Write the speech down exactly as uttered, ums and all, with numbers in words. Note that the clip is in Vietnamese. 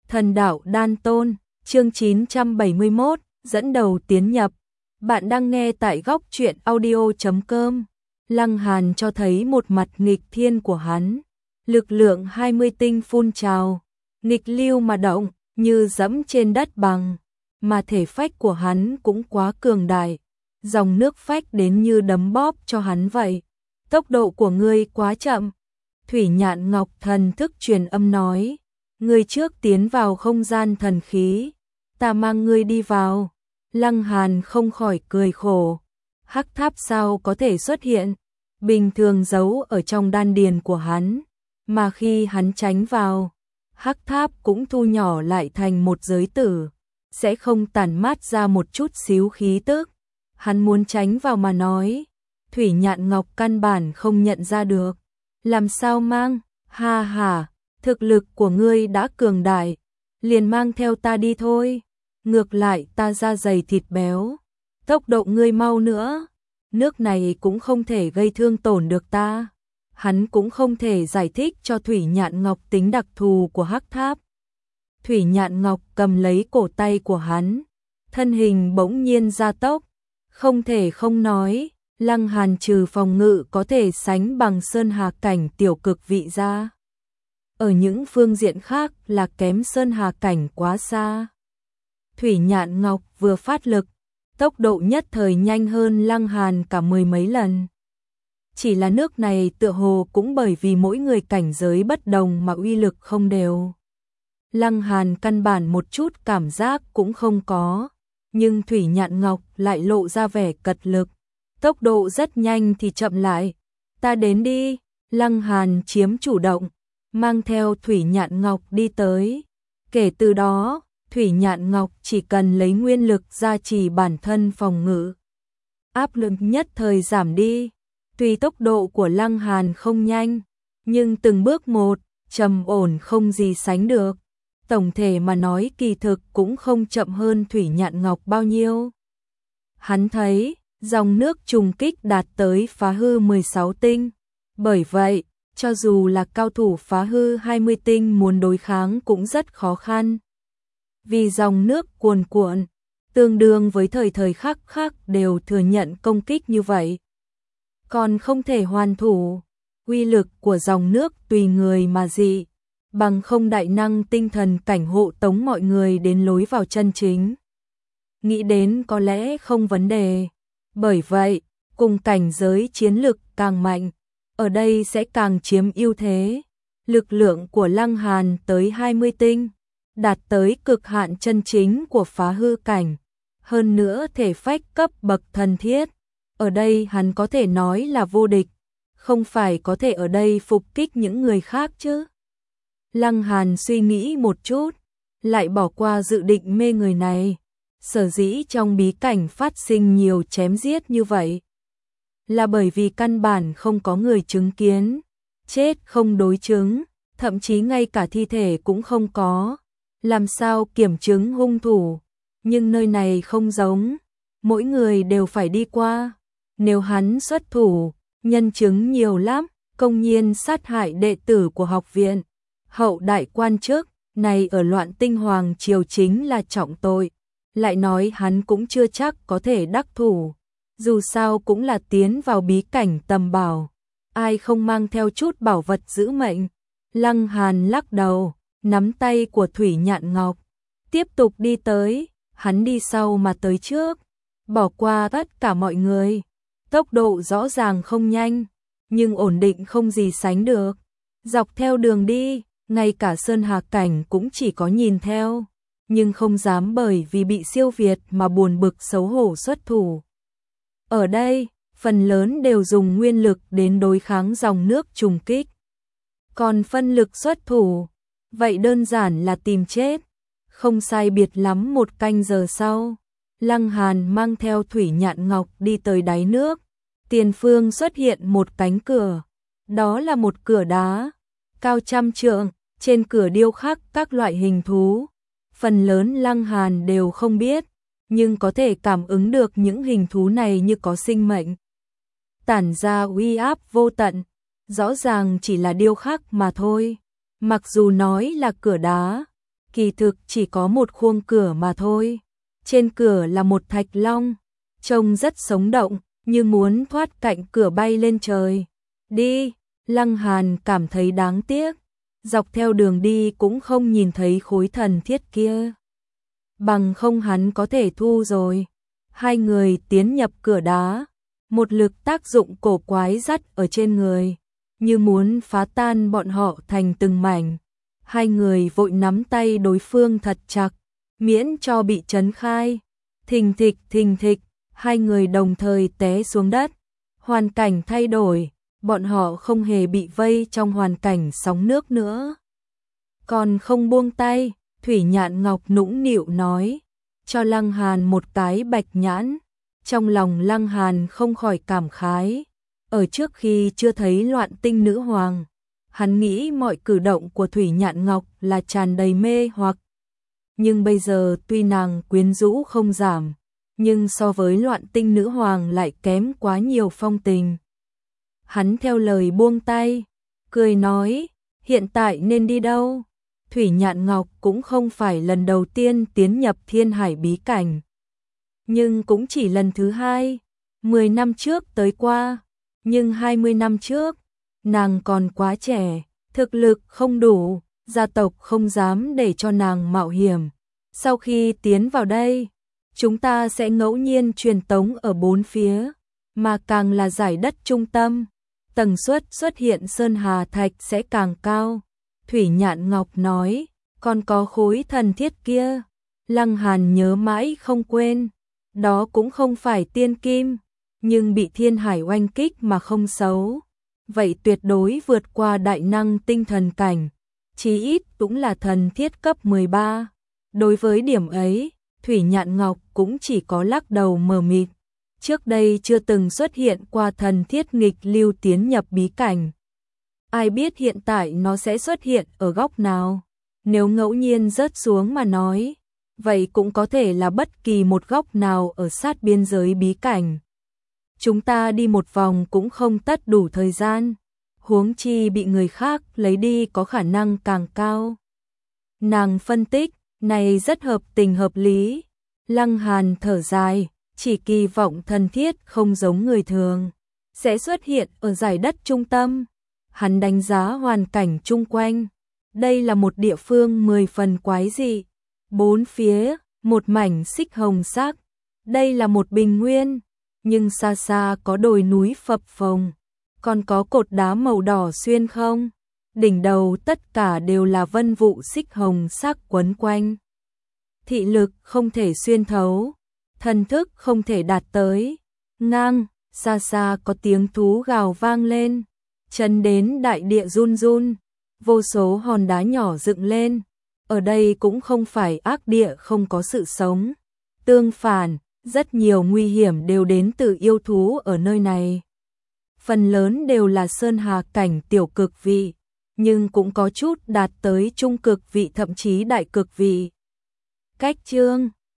Thần đạo đan tôn, chương chín trăm bảy mươi mốt, dẫn đầu tiến nhập. Bạn đang nghe tại góc truyện audio chấm com. Lăng Hàn cho thấy một mặt nghịch thiên của hắn. Lực lượng hai mươi tinh phun trào, nghịch lưu mà động, như dẫm trên đất bằng. Mà thể phách của hắn cũng quá cường đại. Dòng nước phách đến như đấm bóp cho hắn vậy. Tốc độ của ngươi quá chậm. Thủy Nhạn Ngọc thần thức truyền âm nói. Ngươi trước tiến vào không gian thần khí, ta mang ngươi đi vào. Lăng Hàn không khỏi cười khổ. Hắc tháp sao có thể xuất hiện, bình thường giấu ở trong đan điền của hắn, mà khi hắn tránh vào, hắc tháp cũng thu nhỏ lại thành một giới tử, sẽ không tản mát ra một chút xíu khí tức. Hắn muốn tránh vào mà nói, Thủy Nhạn Ngọc căn bản không nhận ra được. Làm sao mang, ha ha. Thực lực của ngươi đã cường đại, liền mang theo ta đi thôi. Ngược lại ta da dày thịt béo, tốc độ ngươi mau nữa, nước này cũng không thể gây thương tổn được ta. Hắn cũng không thể giải thích cho Thủy Nhạn Ngọc tính đặc thù của hắc tháp. Thủy Nhạn Ngọc cầm lấy cổ tay của hắn, thân hình bỗng nhiên gia tốc. Không thể không nói, Lăng Hàn trừ phòng ngự có thể sánh bằng sơn hà cảnh tiểu cực vị ra, ở những phương diện khác là kém sơn hà cảnh quá xa. Thủy Nhạn Ngọc vừa phát lực, tốc độ nhất thời nhanh hơn Lăng Hàn cả mười mấy lần. Chỉ là nước này tựa hồ cũng bởi vì mỗi người cảnh giới bất đồng mà uy lực không đều. Lăng Hàn căn bản một chút cảm giác cũng không có, nhưng Thủy Nhạn Ngọc lại lộ ra vẻ cật lực. Tốc độ rất nhanh thì chậm lại. Ta đến đi, Lăng Hàn chiếm chủ động, mang theo Thủy Nhạn Ngọc đi tới. Kể từ đó, Thủy Nhạn Ngọc chỉ cần lấy nguyên lực gia trì bản thân phòng ngự, áp lực nhất thời giảm đi. Tuy tốc độ của Lăng Hàn không nhanh, nhưng từng bước một, trầm ổn không gì sánh được. Tổng thể mà nói kỳ thực cũng không chậm hơn Thủy Nhạn Ngọc bao nhiêu. Hắn thấy, dòng nước trùng kích đạt tới phá hư mười sáu tinh. Bởi vậy, cho dù là cao thủ phá hư hai mươi tinh muốn đối kháng cũng rất khó khăn. Vì dòng nước cuồn cuộn, tương đương với thời thời khắc khắc đều thừa nhận công kích như vậy, còn không thể hoàn thủ. Uy lực của dòng nước tùy người mà dị, bằng không đại năng tinh thần cảnh hộ tống mọi người đến lối vào chân chính. Nghĩ đến có lẽ không vấn đề. Bởi vậy, cùng cảnh giới chiến lực càng mạnh, ở đây sẽ càng chiếm ưu thế. Lực lượng của Lăng Hàn tới hai mươi tinh, đạt tới cực hạn chân chính của phá hư cảnh. Hơn nữa thể phách cấp bậc thần thiết, ở đây hắn có thể nói là vô địch, không phải có thể ở đây phục kích những người khác chứ. Lăng Hàn suy nghĩ một chút, lại bỏ qua dự định mê người này. Sở dĩ trong bí cảnh phát sinh nhiều chém giết như vậy, là bởi vì căn bản không có người chứng kiến, chết không đối chứng, thậm chí ngay cả thi thể cũng không có. Làm sao kiểm chứng hung thủ? Nhưng nơi này không giống, mỗi người đều phải đi qua. Nếu hắn xuất thủ, nhân chứng nhiều lắm, công nhiên sát hại đệ tử của học viện, hậu đại quan chức, này ở Loạn Tinh Hoàng triều chính là trọng tội. Lại nói hắn cũng chưa chắc có thể đắc thủ, dù sao cũng là tiến vào bí cảnh tầm bảo, ai không mang theo chút bảo vật giữ mệnh. Lăng Hàn lắc đầu, nắm tay của Thủy Nhạn Ngọc, tiếp tục đi tới. Hắn đi sau mà tới trước, bỏ qua tất cả mọi người. Tốc độ rõ ràng không nhanh, nhưng ổn định không gì sánh được. Dọc theo đường đi, ngay cả sơn hà cảnh cũng chỉ có nhìn theo, nhưng không dám bởi vì bị siêu việt mà buồn bực xấu hổ xuất thủ. Ở đây, phần lớn đều dùng nguyên lực đến đối kháng dòng nước trùng kích. Còn phân lực xuất thủ, vậy đơn giản là tìm chết. Không sai biệt lắm một canh giờ sau, Lăng Hàn mang theo Thủy Nhạn Ngọc đi tới đáy nước. Tiền phương xuất hiện một cánh cửa, đó là một cửa đá, cao trăm trượng, trên cửa điêu khắc các loại hình thú. Phần lớn Lăng Hàn đều không biết, nhưng có thể cảm ứng được những hình thú này như có sinh mệnh, tản ra uy áp vô tận. Rõ ràng chỉ là điêu khắc mà thôi. Mặc dù nói là cửa đá, kỳ thực chỉ có một khuôn cửa mà thôi. Trên cửa là một thạch long, trông rất sống động, như muốn thoát cạnh cửa bay lên trời. Đi, Lăng Hàn cảm thấy đáng tiếc, dọc theo đường đi cũng không nhìn thấy khối thần thiết kia. Bằng không hắn có thể thu rồi. Hai người tiến nhập cửa đá, một lực tác dụng cổ quái dắt ở trên người, như muốn phá tan bọn họ thành từng mảnh. Hai người vội nắm tay đối phương thật chặt, miễn cho bị chấn khai. Thình thịch thình thịch, hai người đồng thời té xuống đất. Hoàn cảnh thay đổi, bọn họ không hề bị vây trong hoàn cảnh sóng nước nữa. Còn không buông tay, Thủy Nhạn Ngọc nũng nịu nói, cho Lăng Hàn một cái bạch nhãn. Trong lòng Lăng Hàn không khỏi cảm khái. Ở trước khi chưa thấy Loạn Tinh Nữ Hoàng, hắn nghĩ mọi cử động của Thủy Nhạn Ngọc là tràn đầy mê hoặc. Nhưng bây giờ tuy nàng quyến rũ không giảm, nhưng so với Loạn Tinh Nữ Hoàng lại kém quá nhiều phong tình. Hắn theo lời buông tay, cười nói, hiện tại nên đi đâu? Thủy Nhạn Ngọc cũng không phải lần đầu tiên tiến nhập Thiên Hải bí cảnh, nhưng cũng chỉ lần thứ hai. Mười năm trước tới qua, nhưng hai mươi năm trước, nàng còn quá trẻ, thực lực không đủ, gia tộc không dám để cho nàng mạo hiểm. Sau khi tiến vào đây, chúng ta sẽ ngẫu nhiên truyền tống ở bốn phía, mà càng là giải đất trung tâm, tần suất xuất hiện sơn hà thạch sẽ càng cao. Thủy Nhạn Ngọc nói, còn có khối thần thiết kia. Lăng Hàn nhớ mãi không quên, đó cũng không phải tiên kim, nhưng bị Thiên Hải oanh kích mà không xấu. Vậy tuyệt đối vượt qua đại năng tinh thần cảnh, chí ít cũng là thần thiết cấp mười ba. Đối với điểm ấy, Thủy Nhạn Ngọc cũng chỉ có lắc đầu mờ mịt. Trước đây chưa từng xuất hiện qua thần thiết nghịch lưu tiến nhập bí cảnh. Ai biết hiện tại nó sẽ xuất hiện ở góc nào? Nếu ngẫu nhiên rớt xuống mà nói, vậy cũng có thể là bất kỳ một góc nào ở sát biên giới bí cảnh. Chúng ta đi một vòng cũng không tất đủ thời gian, huống chi bị người khác lấy đi có khả năng càng cao. Nàng phân tích, này rất hợp tình hợp lý. Lăng Hàn thở dài, chỉ kỳ vọng thần thiết không giống người thường, sẽ xuất hiện ở giải đất trung tâm. Hắn đánh giá hoàn cảnh chung quanh. Đây là một địa phương mười phần quái dị. Bốn phía, một mảnh xích hồng sắc. Đây là một bình nguyên, nhưng xa xa có đồi núi phập phồng, còn có cột đá màu đỏ xuyên không. Đỉnh đầu tất cả đều là vân vụ xích hồng sắc quấn quanh. Thị lực không thể xuyên thấu, thần thức không thể đạt tới. Ngang, xa xa có tiếng thú gào vang lên, chấn đến đại địa run run, vô số hòn đá nhỏ dựng lên. Ở đây cũng không phải ác địa không có sự sống. Tương phản, rất nhiều nguy hiểm đều đến từ yêu thú ở nơi này. Phần lớn đều là sơn hà cảnh tiểu cực vị, nhưng cũng có chút đạt tới trung cực vị thậm chí đại cực vị. Cách chương